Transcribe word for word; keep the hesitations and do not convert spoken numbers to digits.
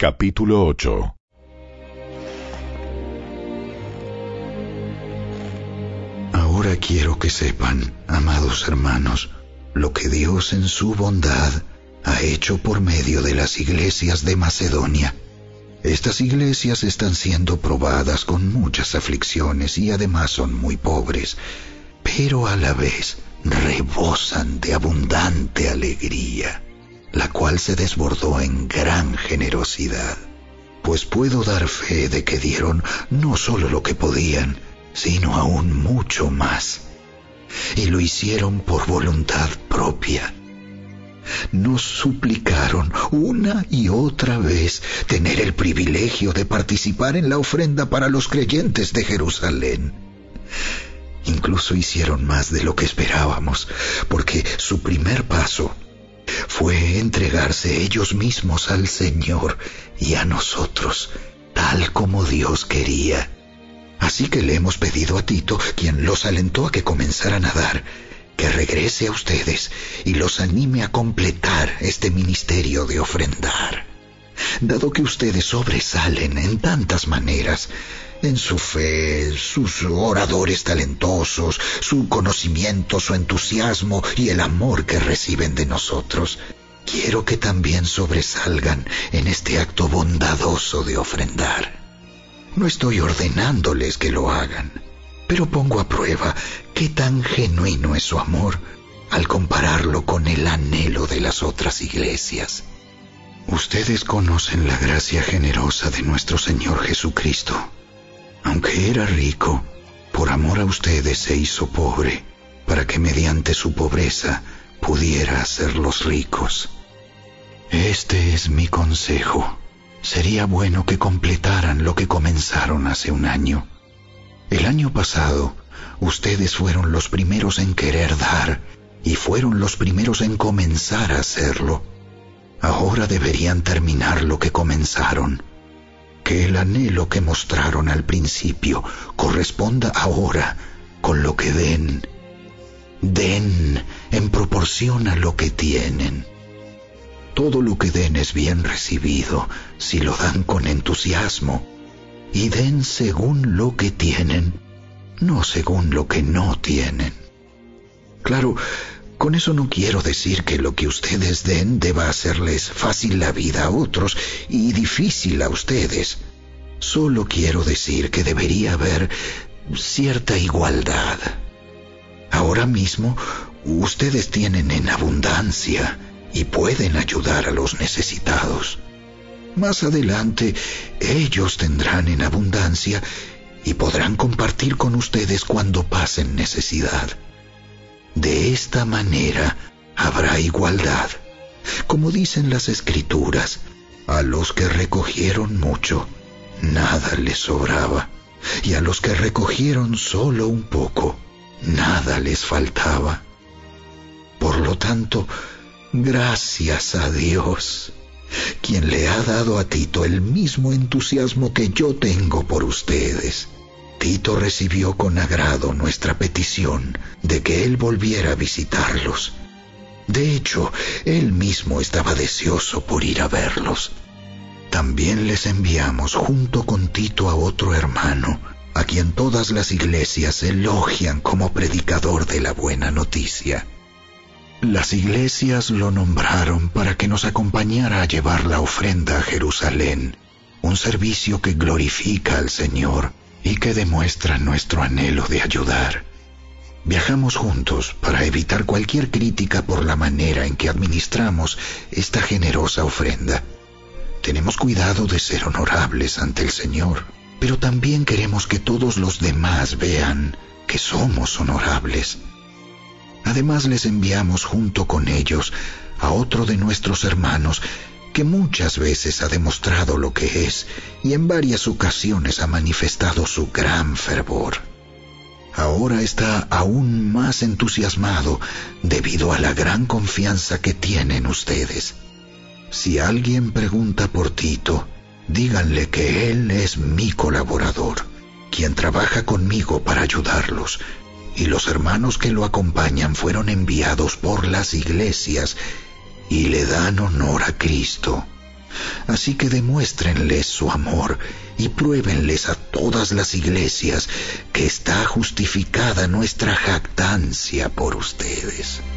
Capítulo ocho. Ahora quiero que sepan, amados hermanos, lo que Dios en su bondad ha hecho por medio de las iglesias de Macedonia. Estas iglesias están siendo probadas con muchas aflicciones y además son muy pobres, pero a la vez rebosan de abundante alegría, la cual se desbordó en gran generosidad. Pues puedo dar fe de que dieron no solo lo que podían, sino aún mucho más. Y lo hicieron por voluntad propia. Nos suplicaron una y otra vez tener el privilegio de participar en la ofrenda para los creyentes de Jerusalén. Incluso hicieron más de lo que esperábamos, porque su primer paso fue entregarse ellos mismos al Señor y a nosotros, tal como Dios quería. Así que le hemos pedido a Tito, quien los alentó a que comenzaran a dar, que regrese a ustedes y los anime a completar este ministerio de ofrendar. Dado que ustedes sobresalen en tantas maneras, en su fe, sus oradores talentosos, su conocimiento, su entusiasmo y el amor que reciben de nosotros, quiero que también sobresalgan en este acto bondadoso de ofrendar. No estoy ordenándoles que lo hagan, pero pongo a prueba qué tan genuino es su amor al compararlo con el anhelo de las otras iglesias. Ustedes conocen la gracia generosa de nuestro Señor Jesucristo. Aunque era rico, por amor a ustedes se hizo pobre, para que mediante su pobreza pudiera hacerlos ricos. Este es mi consejo. Sería bueno que completaran lo que comenzaron hace un año. El año pasado, ustedes fueron los primeros en querer dar y fueron los primeros en comenzar a hacerlo. Ahora deberían terminar lo que comenzaron. Que el anhelo que mostraron al principio corresponda ahora con lo que den. Den en proporción a lo que tienen. Todo lo que den es bien recibido si lo dan con entusiasmo. Y den según lo que tienen, no según lo que no tienen. Claro, con eso no quiero decir que lo que ustedes den deba hacerles fácil la vida a otros y difícil a ustedes. Solo quiero decir que debería haber cierta igualdad. Ahora mismo, ustedes tienen en abundancia y pueden ayudar a los necesitados. Más adelante, ellos tendrán en abundancia y podrán compartir con ustedes cuando pasen necesidad. De esta manera habrá igualdad. Como dicen las Escrituras, a los que recogieron mucho, nada les sobraba, y a los que recogieron solo un poco, nada les faltaba. Por lo tanto, gracias a Dios, quien le ha dado a Tito el mismo entusiasmo que yo tengo por ustedes. Tito recibió con agrado nuestra petición de que él volviera a visitarlos. De hecho, él mismo estaba deseoso por ir a verlos. También les enviamos junto con Tito a otro hermano, a quien todas las iglesias elogian como predicador de la buena noticia. Las iglesias lo nombraron para que nos acompañara a llevar la ofrenda a Jerusalén, un servicio que glorifica al Señor y que demuestra nuestro anhelo de ayudar. Viajamos juntos para evitar cualquier crítica por la manera en que administramos esta generosa ofrenda. Tenemos cuidado de ser honorables ante el Señor, pero también queremos que todos los demás vean que somos honorables. Además, les enviamos junto con ellos a otro de nuestros hermanos que muchas veces ha demostrado lo que es y en varias ocasiones ha manifestado su gran fervor. Ahora está aún más entusiasmado debido a la gran confianza que tienen ustedes. Si alguien pregunta por Tito, díganle que él es mi colaborador, quien trabaja conmigo para ayudarlos, y los hermanos que lo acompañan fueron enviados por las iglesias y le dan honor a Cristo. Así que demuéstrenles su amor y pruébenles a todas las iglesias que está justificada nuestra jactancia por ustedes.